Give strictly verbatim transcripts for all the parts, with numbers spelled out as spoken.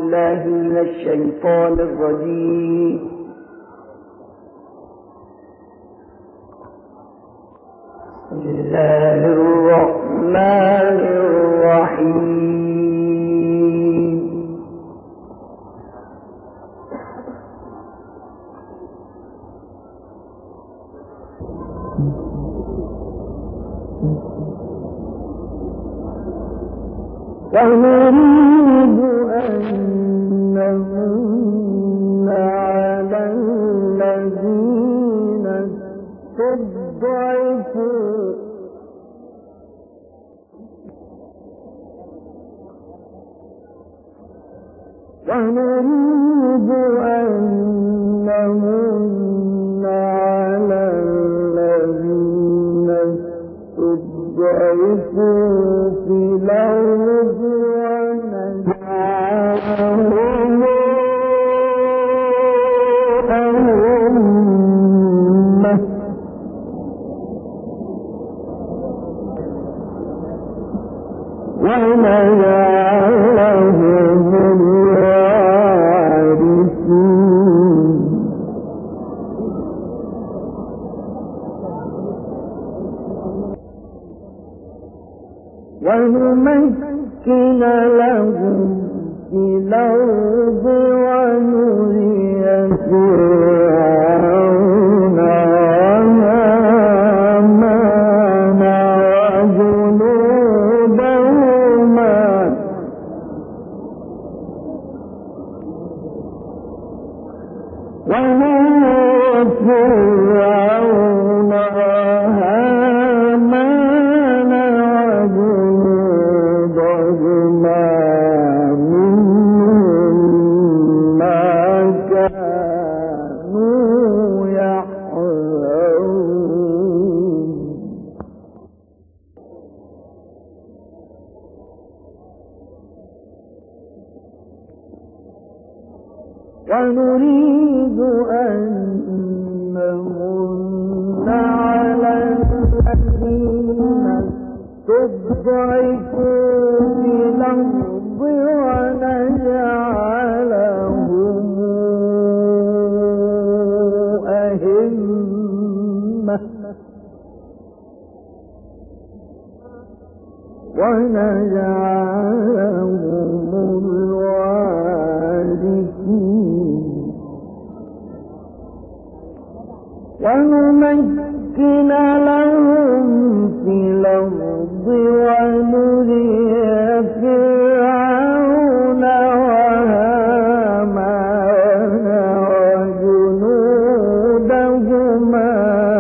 بالله من الشيطان الرجيم. بسم الله الرحمن الرحيم. ونريد أن نمن على الذين استضعفوا ونريد أن نمن على الذين استضعفوا في الأرض ونجعلهم أئمة ونجعلهم الوارثين ونمكن لهم في الأرض ونري فرعون وهامان وجنودهما ونري فرعون وهامان وجنودهما منهم ما كانوا يحذرون. ونريد أن نمن على الذين استضعفوا في الأرض ونجعلهم أئمة ونجعلهم الوارثين ونمكن لهم في الأرض ونري فرعون وهامان وجنودهما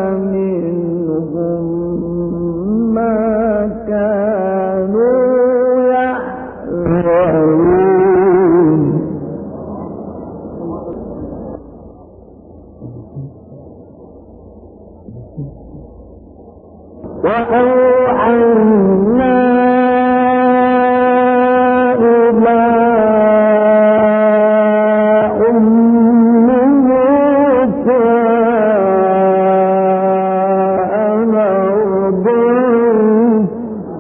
منهم ما كانوا يحذرون. وأوحينا إلى أم موسى أن أرضعيه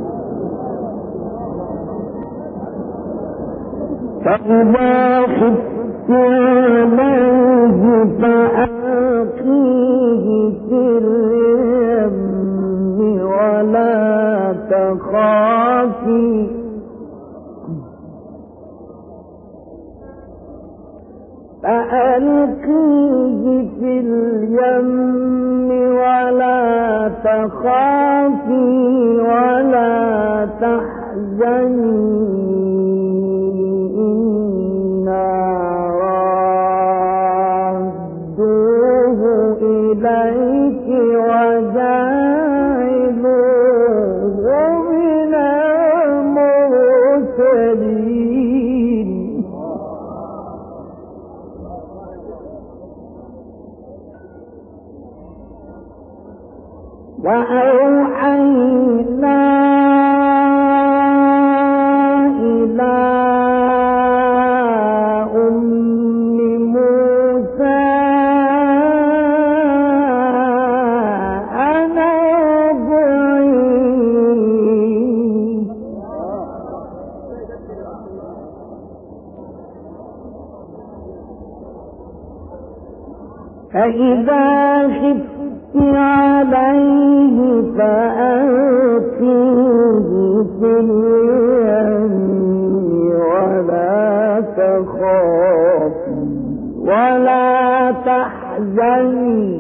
فإذا خفت عليه فألقيه في اليم ولا تخافي فألقيه في اليم ولا تخافي ولا تحزني إنا رادوه إليك وجاعلوه من المرسلين. وأوحينا إلى أم موسى أن أرضعيه فإذا خفت عليه فألقيه في اليم ولا تخافي ولا تحزني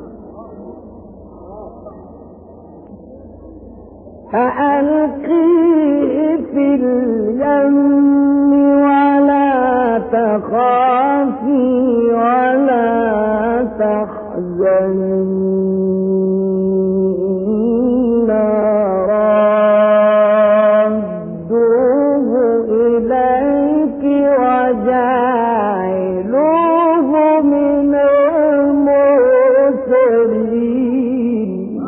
فألقيه في اليم ولا تخافي ولا تحزني إنا رادوه إليك وجاعلوه من المرسلين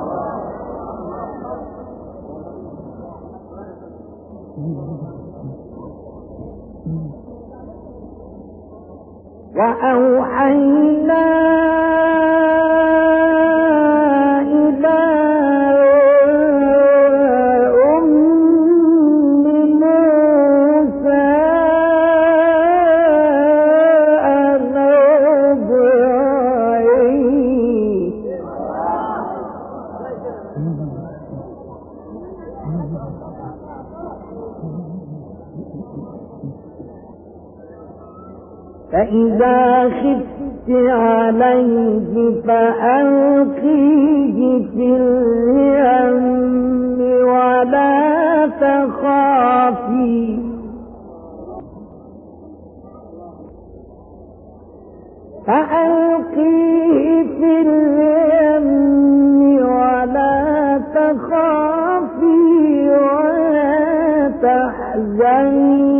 وأوحينا إلى أم موسى أن أرضعيه فإذا خفت عليه فألقيه في اليم ولا تخافي فألقيه في اليم ولا تخافي ولا تحزني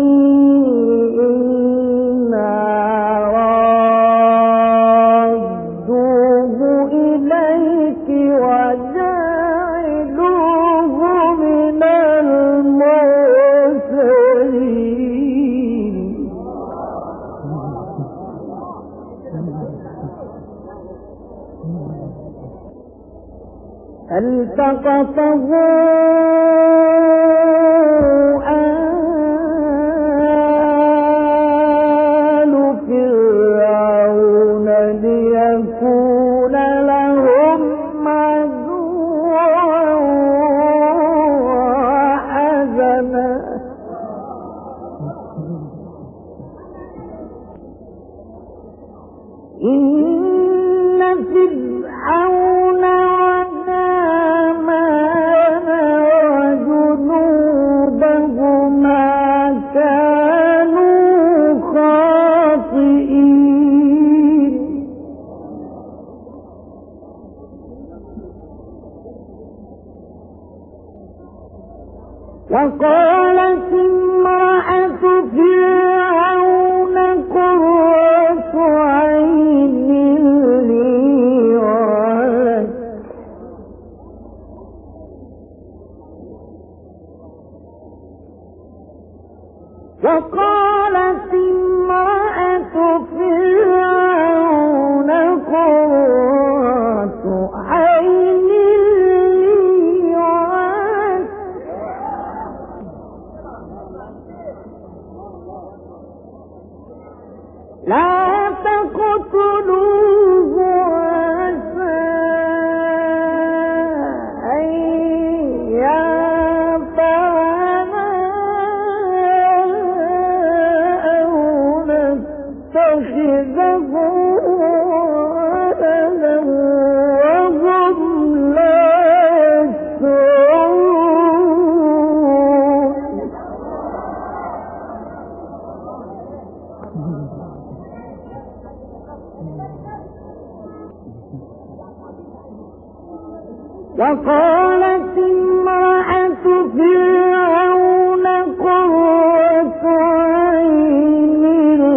فالتقطه آل فرعون ليكون لهم عدوا وحزنا إن فرعون وقالت امرأة فرعون قرة عين لي ولك وقالت امرأة فرعون قرة عين لا تقتلوه عسى أن ينفعنا أو نتخذه ولدا وهم لا يشعرون وقالت امرأة فرعون قرة عين لي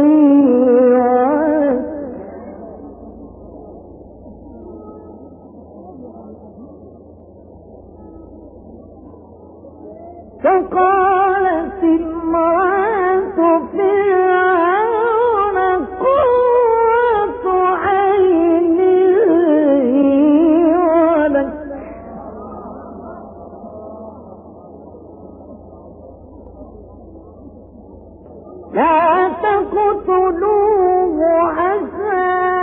فقالت امرأة فرعون قرة عين لي ولك لا تقتلوه عسى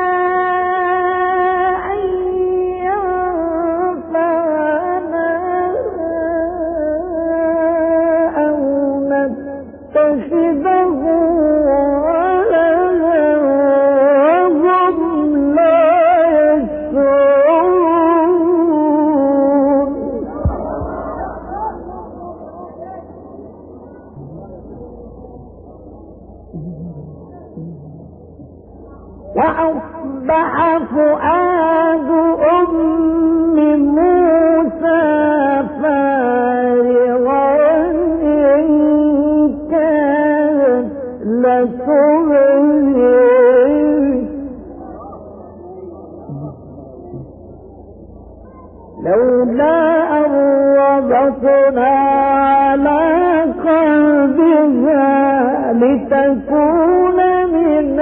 يتخذه ولدا وهم لا يشعرون. وأصبح فؤاد أم موسى فارغا إن كانت لتبدي لولا أن ربطنا على قلبها لتكون من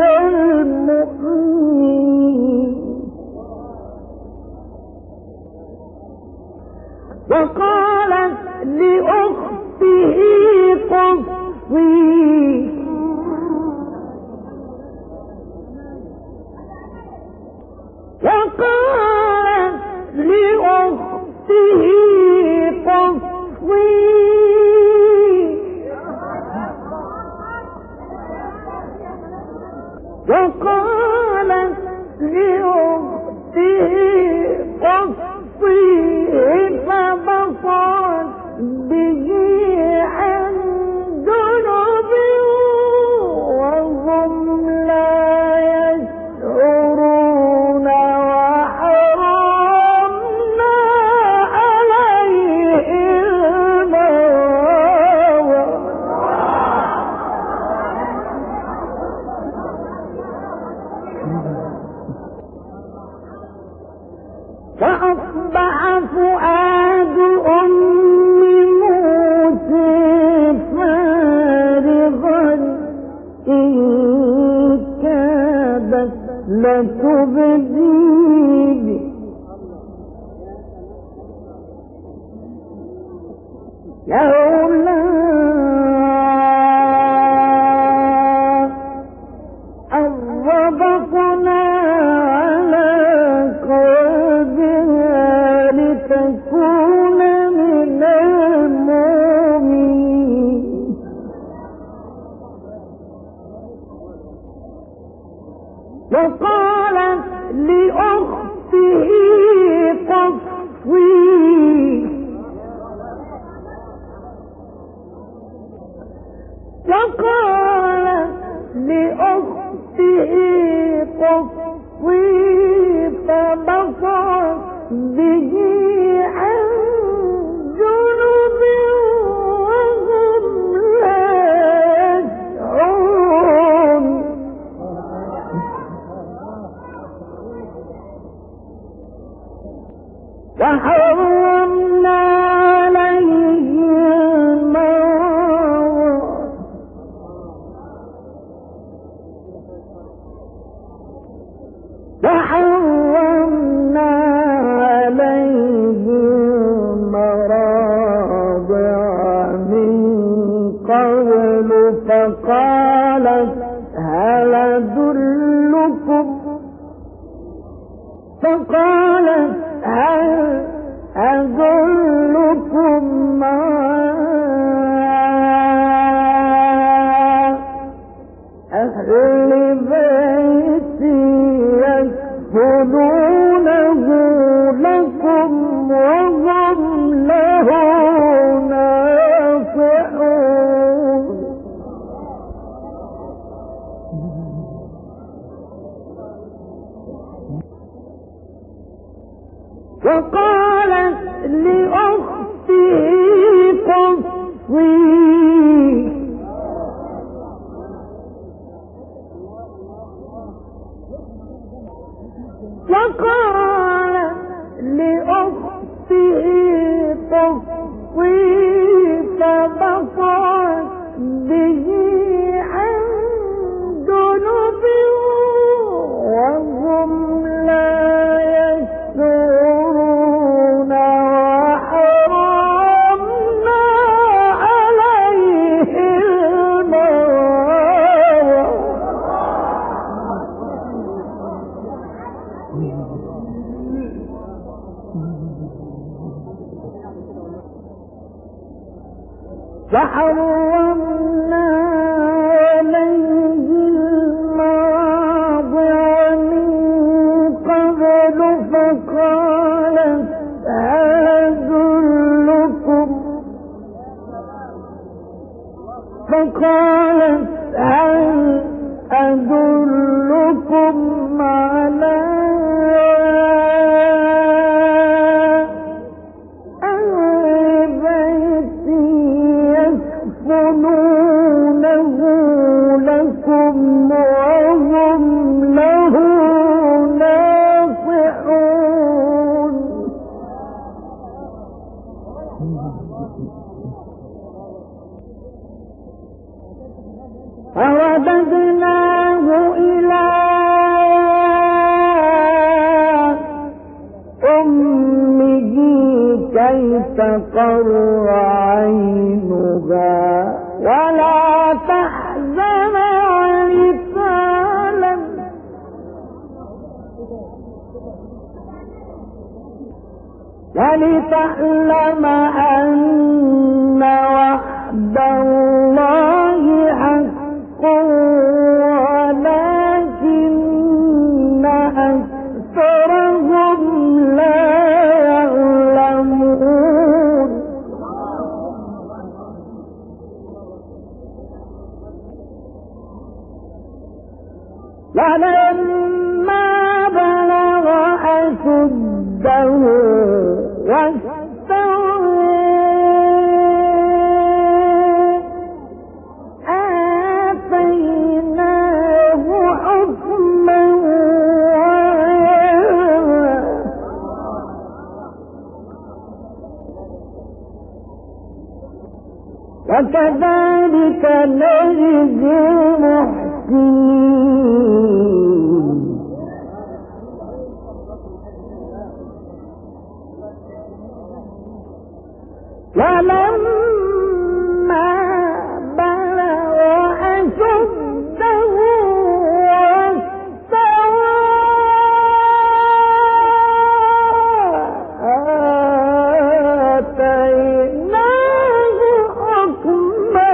المؤمنين. وقالت لأخته قصيه وقالت لأخته قصيه وقالت لأخته قصيه فبصرت به عن جنب وهم لا يشعرون. وحرمنا عليه فأصبح فؤاد أم موسى فارغا إن كادت لتبدي به لولا أن ربطنا على قلبها لتكون من المؤمنين. وقالت لأخته قصيه وقالت لأخته قصيه فبصرت به عن جنب وهم لا يشعرون. وحرمنا عليه المرض وحرمنا عليه المراضع من قبل فقالت هل أدلكم فقالت هل أدلكم على أهل بيت يكفلونه لكم وهم له ناصحون. وقالت لأخته قصيه وقالت لأخته قصيه فبصرت به عن جنب وهم لا يشعرون. وحرمنا عليه المرض ورددناه إلى أمه كي تقر عينها ولا تحزن ولتعلم ولتعلم أن وعد الله حق ولكن أكثرهم لا يعلمون. ولما بلغ أشده واستوى آتيناه حكما وكذلك نجزي المحسنين. ولما بلغ أشده واستوى آتيناه حكما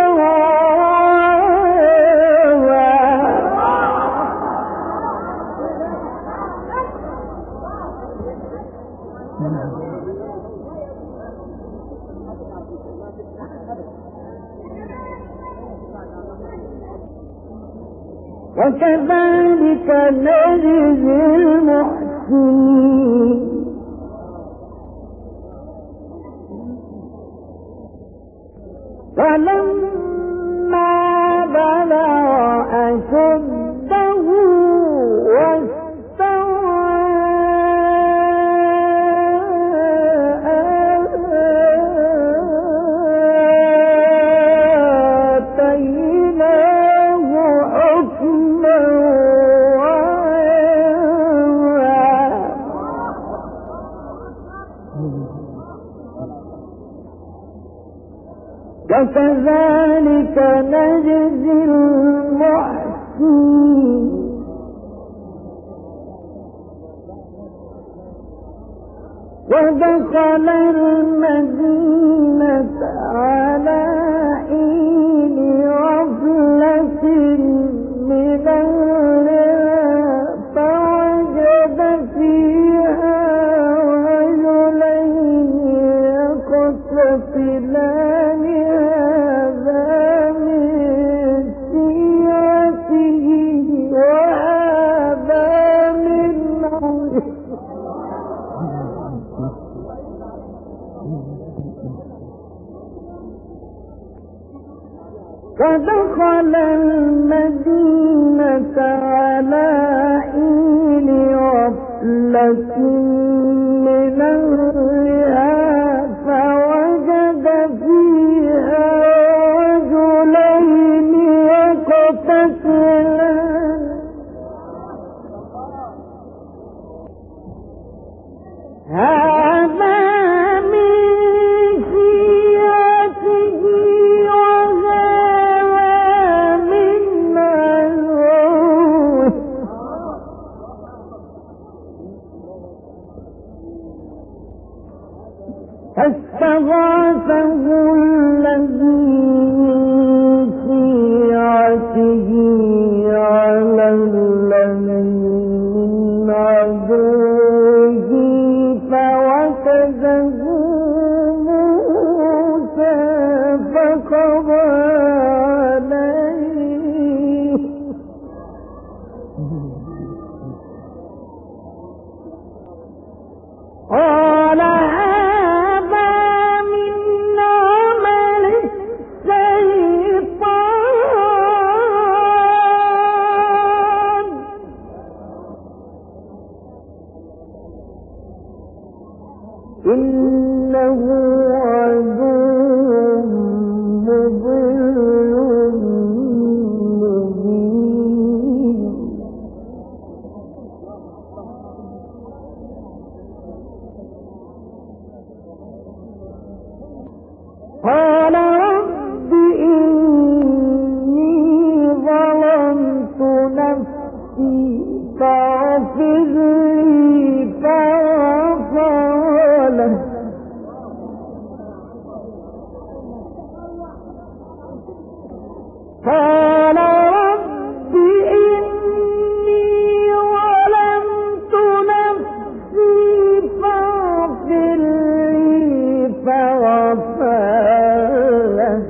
وكذلك نجزي المحسنين. ولما بلغ أشده واستوى آتيناه حكما وكذلك نجزي المحسنين. ودخل المدينة على حين غفلة من أهلها فوجد فيها رجلين يقتتلان هذا من شيعته وهذا من عدوه فدخل المدينة على حين غفلة من أهلها فوجد فيها رجلين يقتتلان هذا من شيعته وهذا من عدوه فاستغاثه الذي من شيعته على الذي من عدوه فوكزه موسى فقضى عليه قال هذا من عمل الشيطان إنه عدو مضل مبين. فاغفر لي فغفر له قال رب إني ظلمت نفسي فاغفر لي فغفر له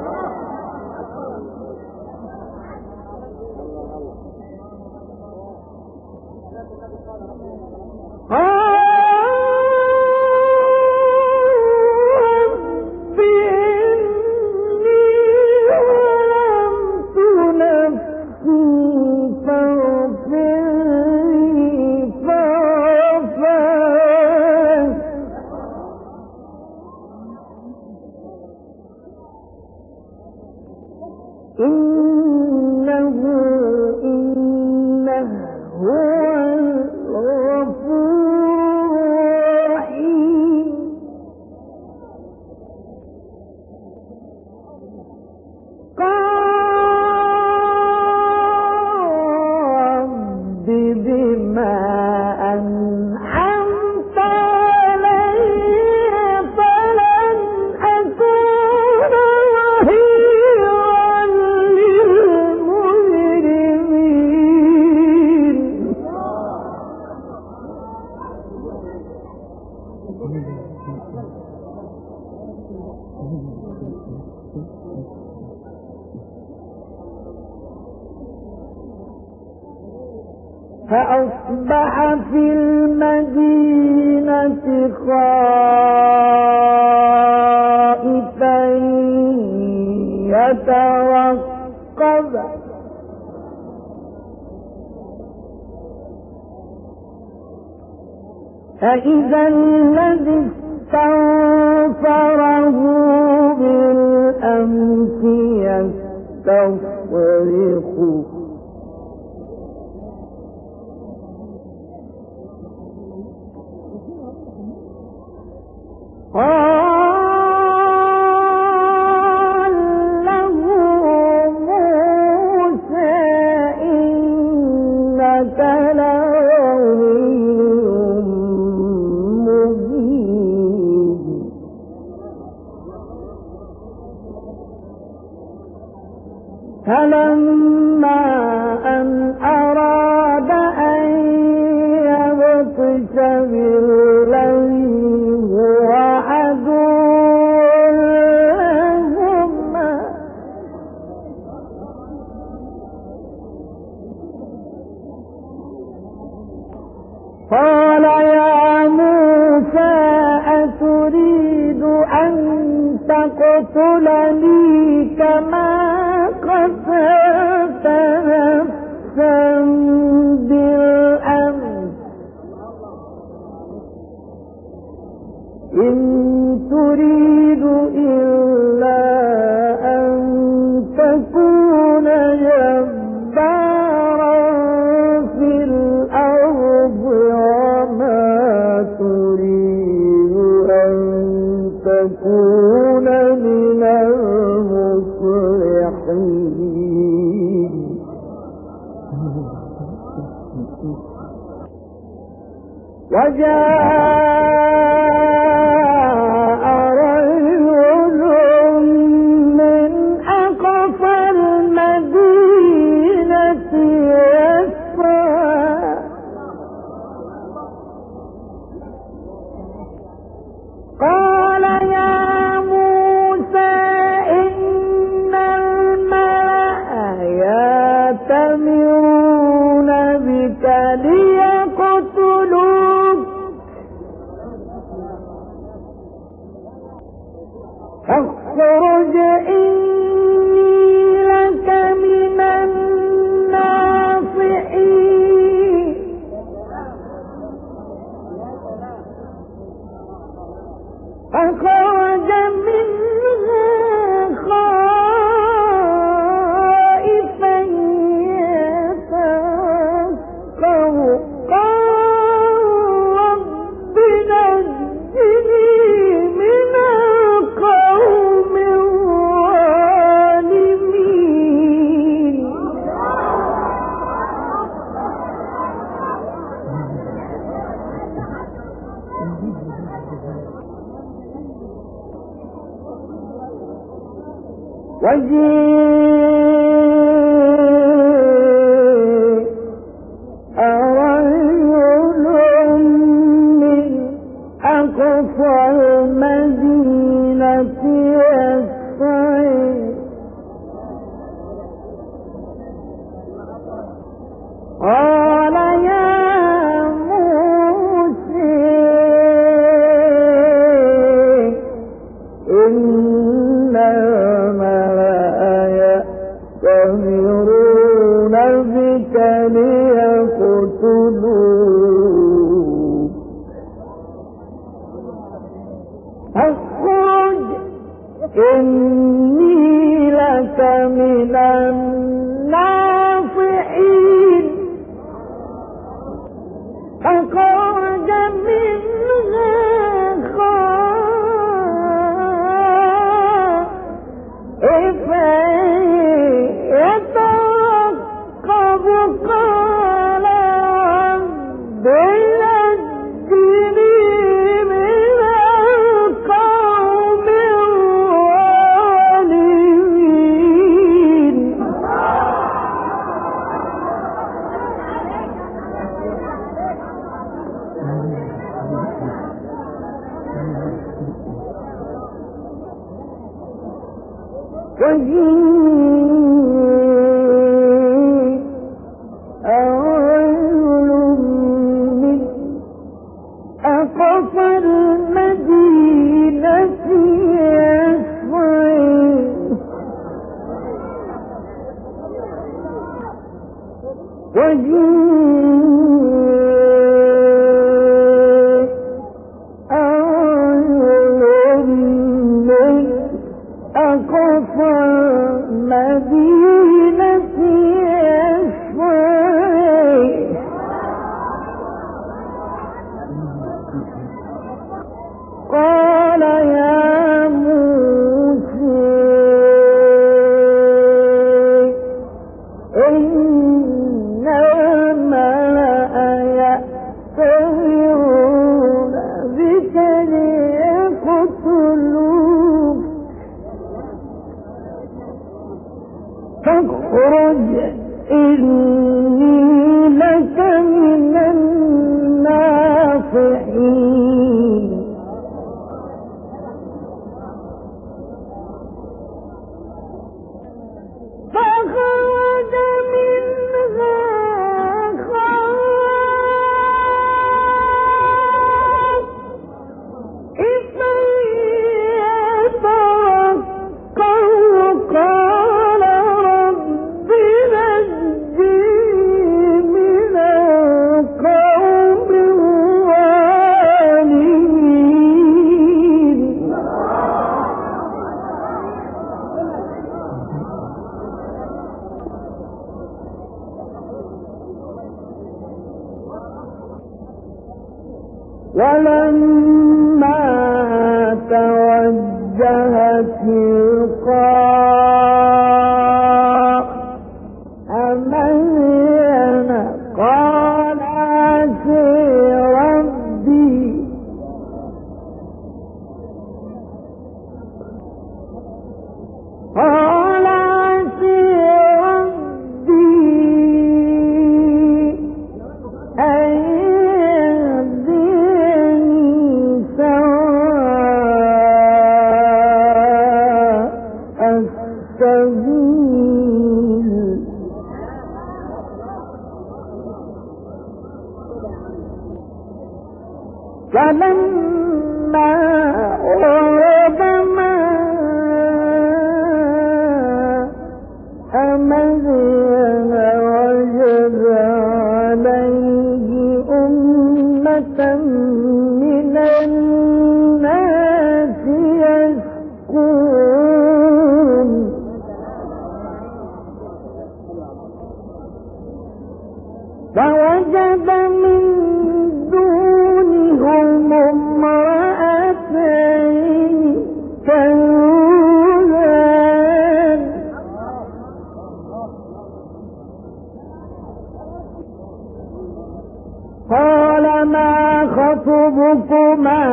إنه إنه هو الغفور الرحيم قال رب بما أنعمت علي فلن أكون ظهيرا للمجرمين فأصبح في المدينة خائفا يترقب فإذا الذي استنصره بالأمس يستصرخه قال له موسى إنك لغوي مبين فلما أن أراد أن يبطش بالذي هو عدو لهما قال يا موسى أتريد أن تقتلني كما قتلت نفسا بالأمس إن تريد إلا أن تكون جبارا في الأرض وما تريد أن تكون من المصلحين وجاء رجل من أقصى المدينة يسعى قال يا موسى إن الملأ يأتمرون بك ليقتلوك فاخرج إني لك من الناصحين فخرج منها خائفا يترقب قال رب نجني من القوم ربك ليقتلوك فاخرج إني لك من الناصحين فخرج منها خائفا يترقب قال رب نجني من القوم الظالمين وجيء رجل من أقصى المدينة يسعى وجيء رجل من أقصى المدينة يسعى قال يا موسى إن الملأ يأتمرون بك ليقتلوك فاخرج إني لك من الناصحين فخرج منها خائفا يترقب قال رب نجني من القوم الظالمين ولما توجه تلقاء مدين قال عسى ربي قال عسى ربي أن يهديني سواء السبيل فلما ورد ماء مدين وجد عليه أمة من الناس يسقون فوجد من دونهم امرأتين تذودان قال ما خطبكما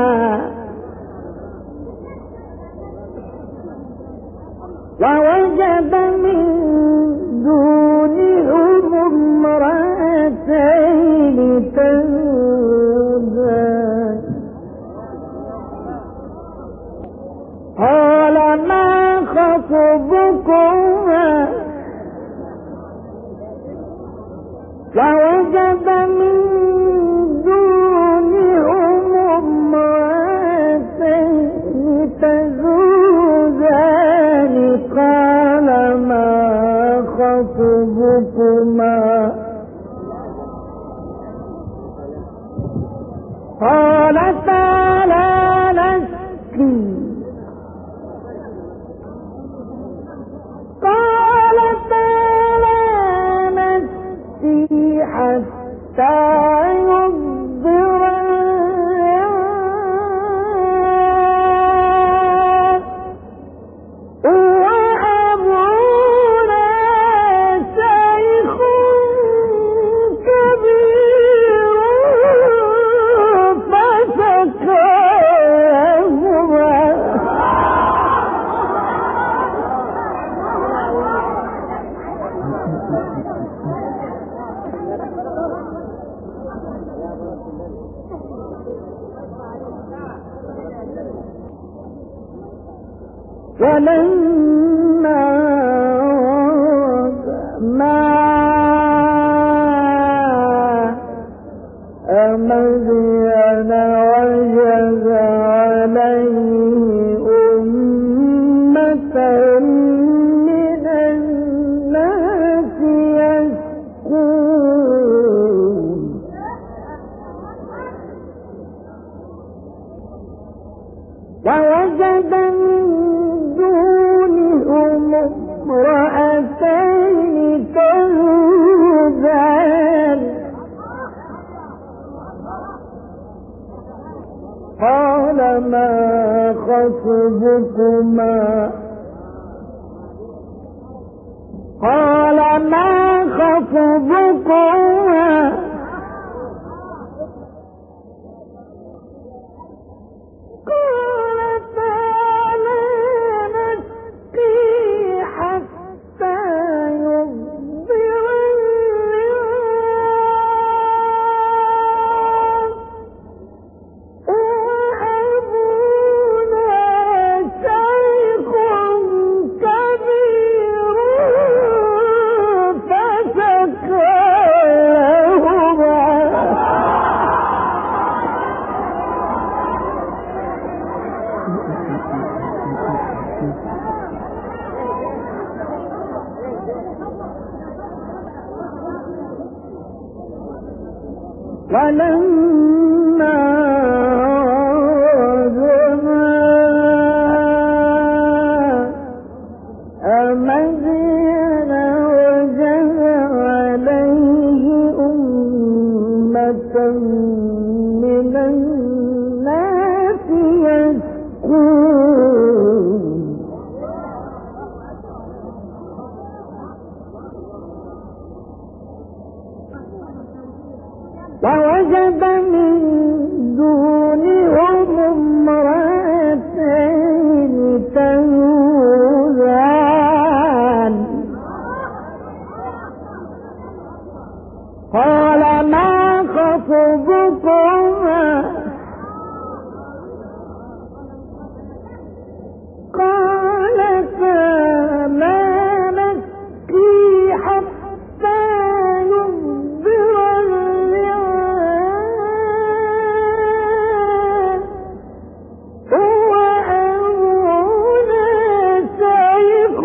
ووجد من دونهم امرأتين تذودان قال ما خطبكما ووجد من دونهم امرأتين تذودان قال ما خطبكما خطبكما قالتا لا نسقي قالتا لا نسقي حتى يصدر ولما ماء مدين وجد عليه أمة من الناس يسقون ووجد امرأتين تذودان قال ما خطبكما قال ما خطبكما ولما مدين وجد عليه أمة من الناس يسقون ووجد من دونهم امرأتين تذودان قال ما خطبكما قالتا لا نسقي حتى يصدر الرعاء وأبونا شيخ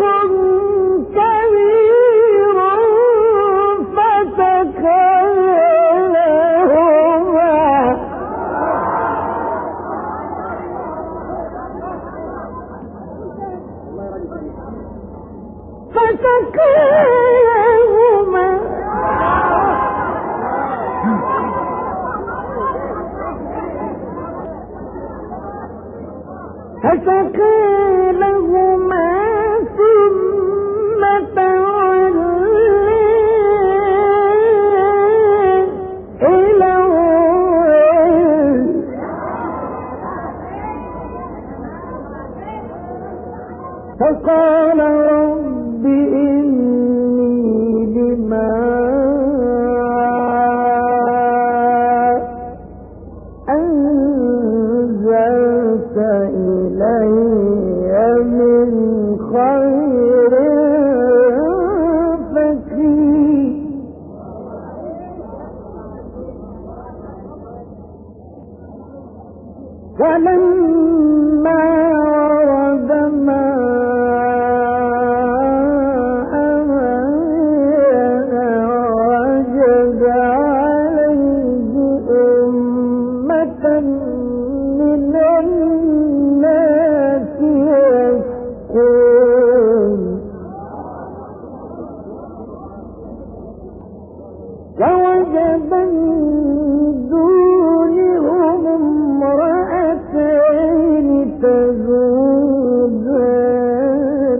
كبير فسقاهما فسقى لهما ثم تولى إلى الظل فقال رب إني لما أنزلت إلي من خير فقير فلما ورد ماء ووجد من دونهم امرأتين تذودان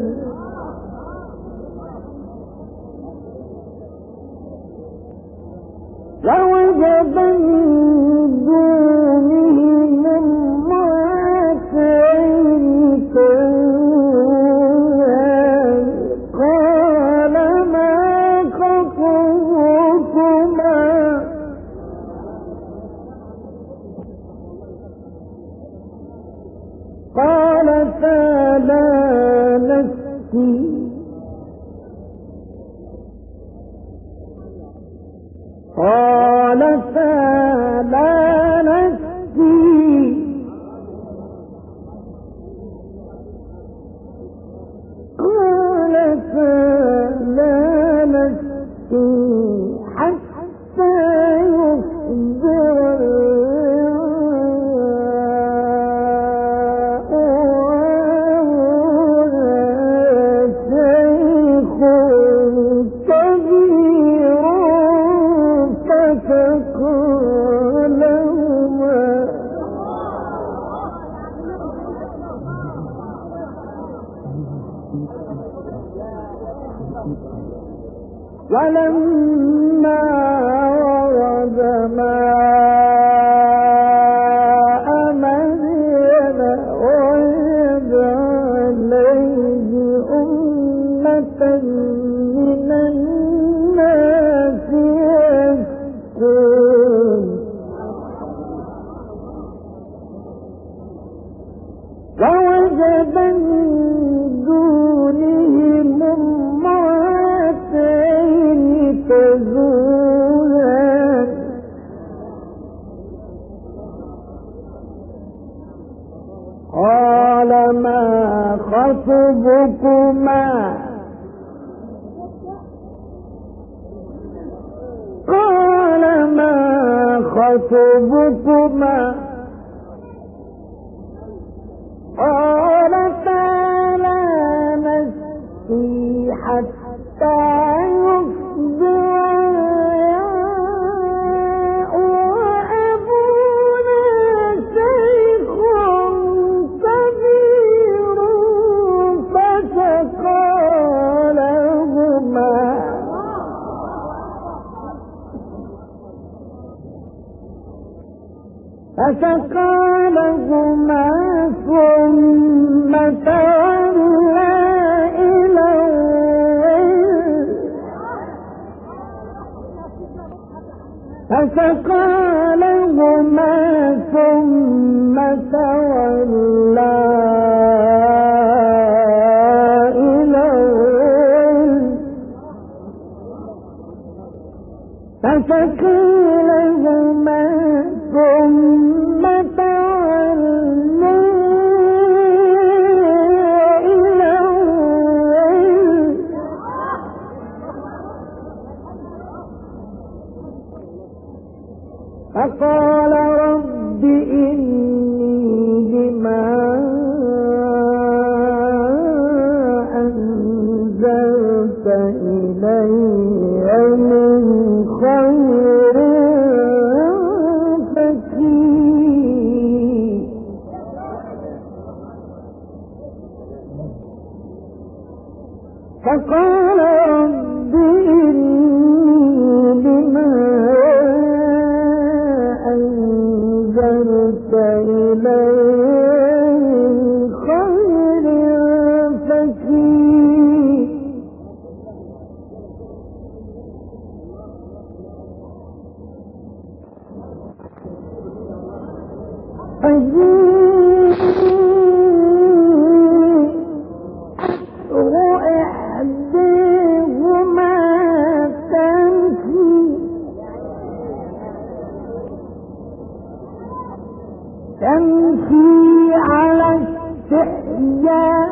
ووجد من دونهم امرأتين تذودان قال ما خطبكما قالتا لا نسقي قالتا لا نسقي قالتا لا نسقي حتى يصدر ولما ورد ماء مدين وجد عليه أمة من الناس يسقون ووجد من دونهم امرأتين تذودان قال ما خطبكما قال ما خطبكما قالتا لا نسقي حتى يصدر وأبونا شيخ كبير فسقى لهما فسقى لهما ثم تولى إلى الظل فسقى لهما ثم تولى إلى الظل فسقى لهما ثم تولى إلى الظل فقال رب إني لما أنزلت إلي من خير فقير فقال رب إني لما أنزلت إلي من خير فقير إحداهما تمشي تمشي على استحياء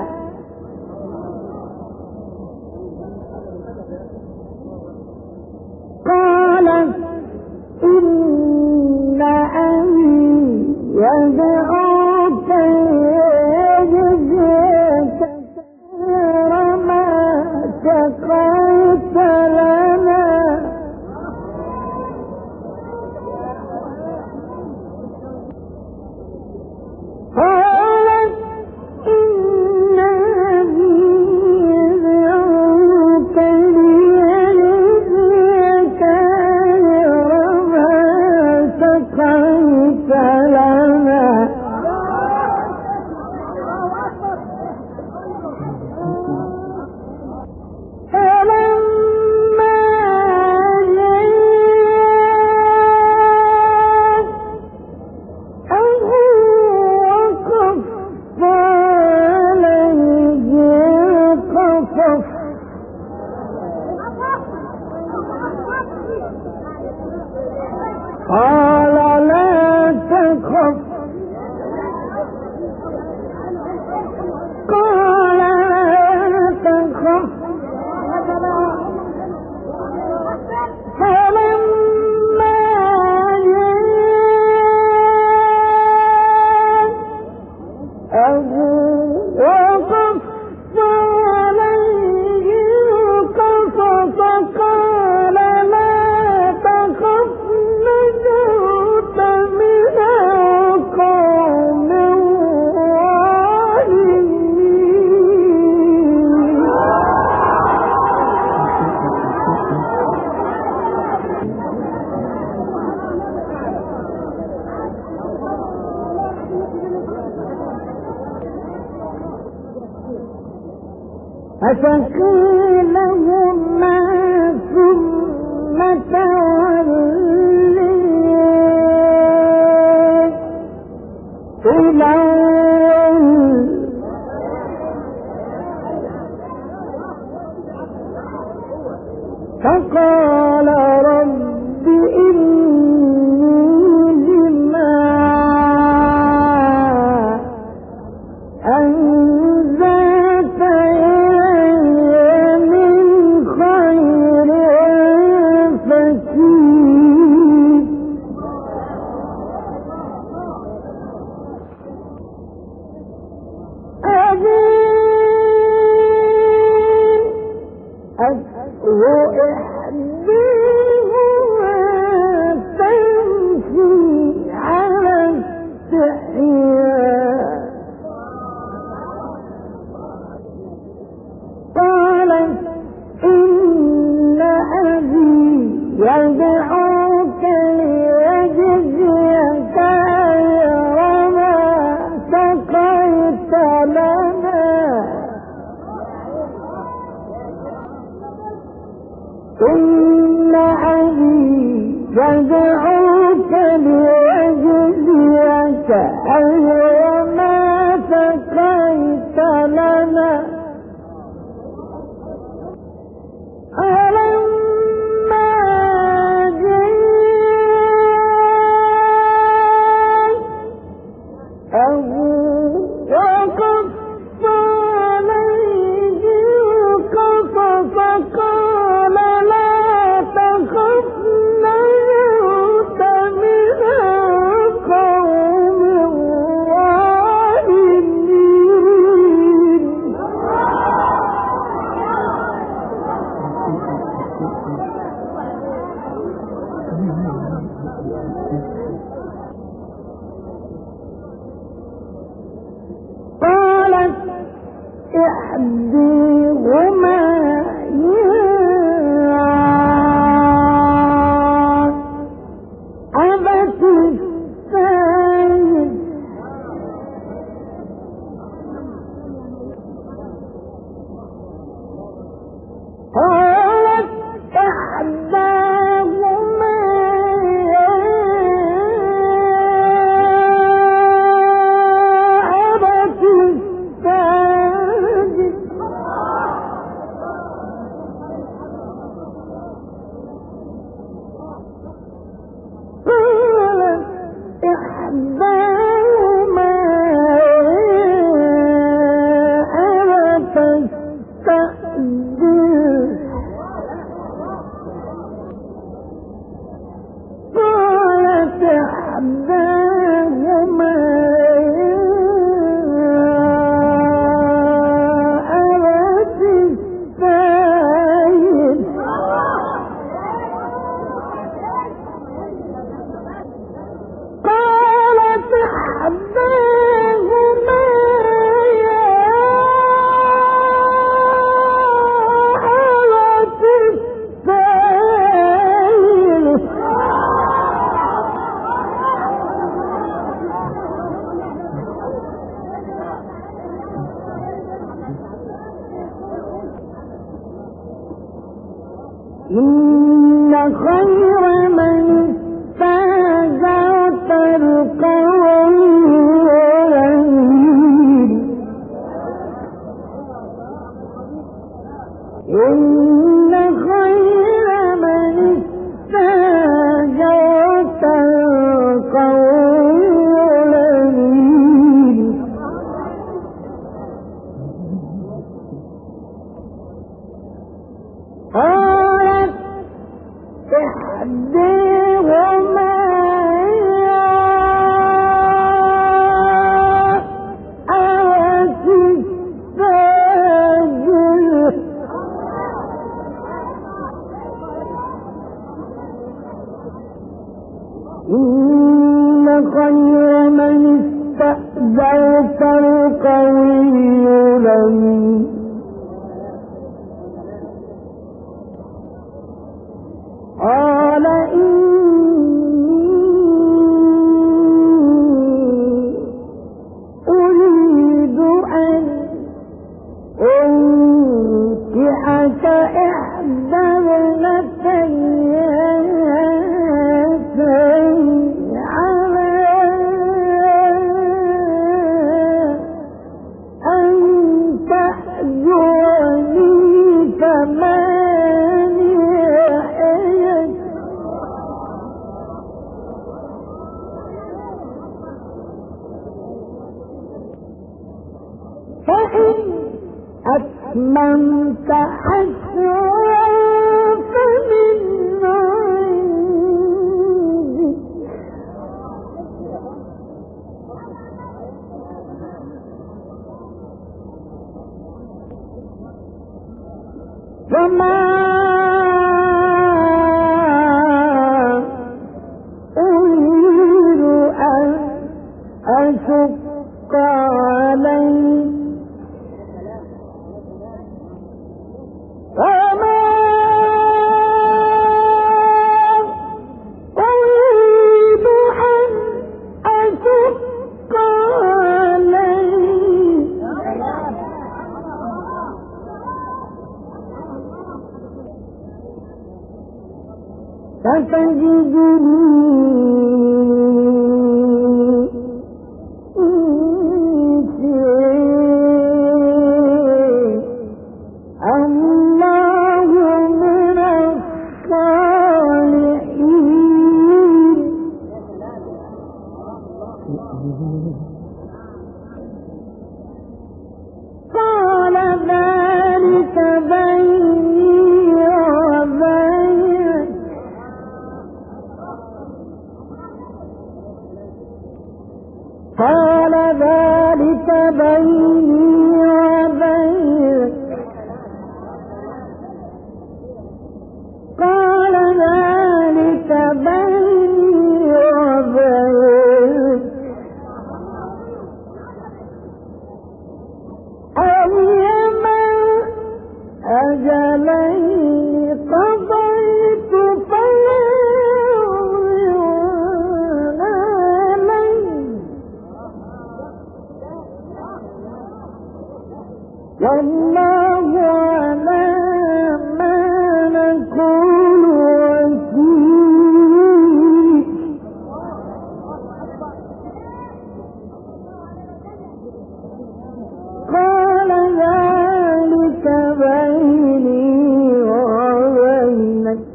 قالت إن أبي يدعوك يجزيك خير ما سقيت لنا تخف قال لا تخف فلما جاءه وقف عليه القصص قال لا تخف نجوت من القوم فقيل لهما ثم تولي إليه فقال رب إني لما أنزلت يدعوك ليجزيك أجر ما سقيت لنا إن أبي يدعوك ليجزيك أجر ما سقيت لنا إحداهما يا أبت استاجر قالت إحداهما يا أبت استاجر إحداهما ألا تستأجر قالت إحداهما ألا تستأجر قالت إحداهما يا أبت استاجر إحداهما آية الساجد إن خير من استأجرت القوي الأمين قال إني أريد أن أنكحك إحدى ابنتي على أن تأجرني ثمانية حجج فإن أتممت عشرا فمن عندك وما أريد أن أشق عليك وما أريد أن أشق عليك ستجدني قال ذلك بيني وبينك قال ذلك بيني وبينك قال ذلك بيني وبينك أيما أجلين قضيت فلا عدوان علي والله على ما نقول وكيل قال ذلك بيني وبينك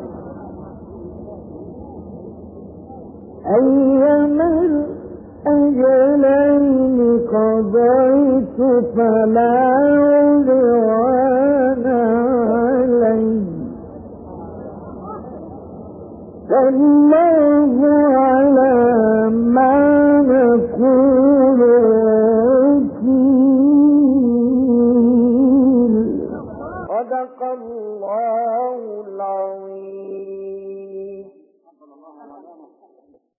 أيما الأجلين قضيت فلا عدوان علي والله على ما نقول وكيل صدق الله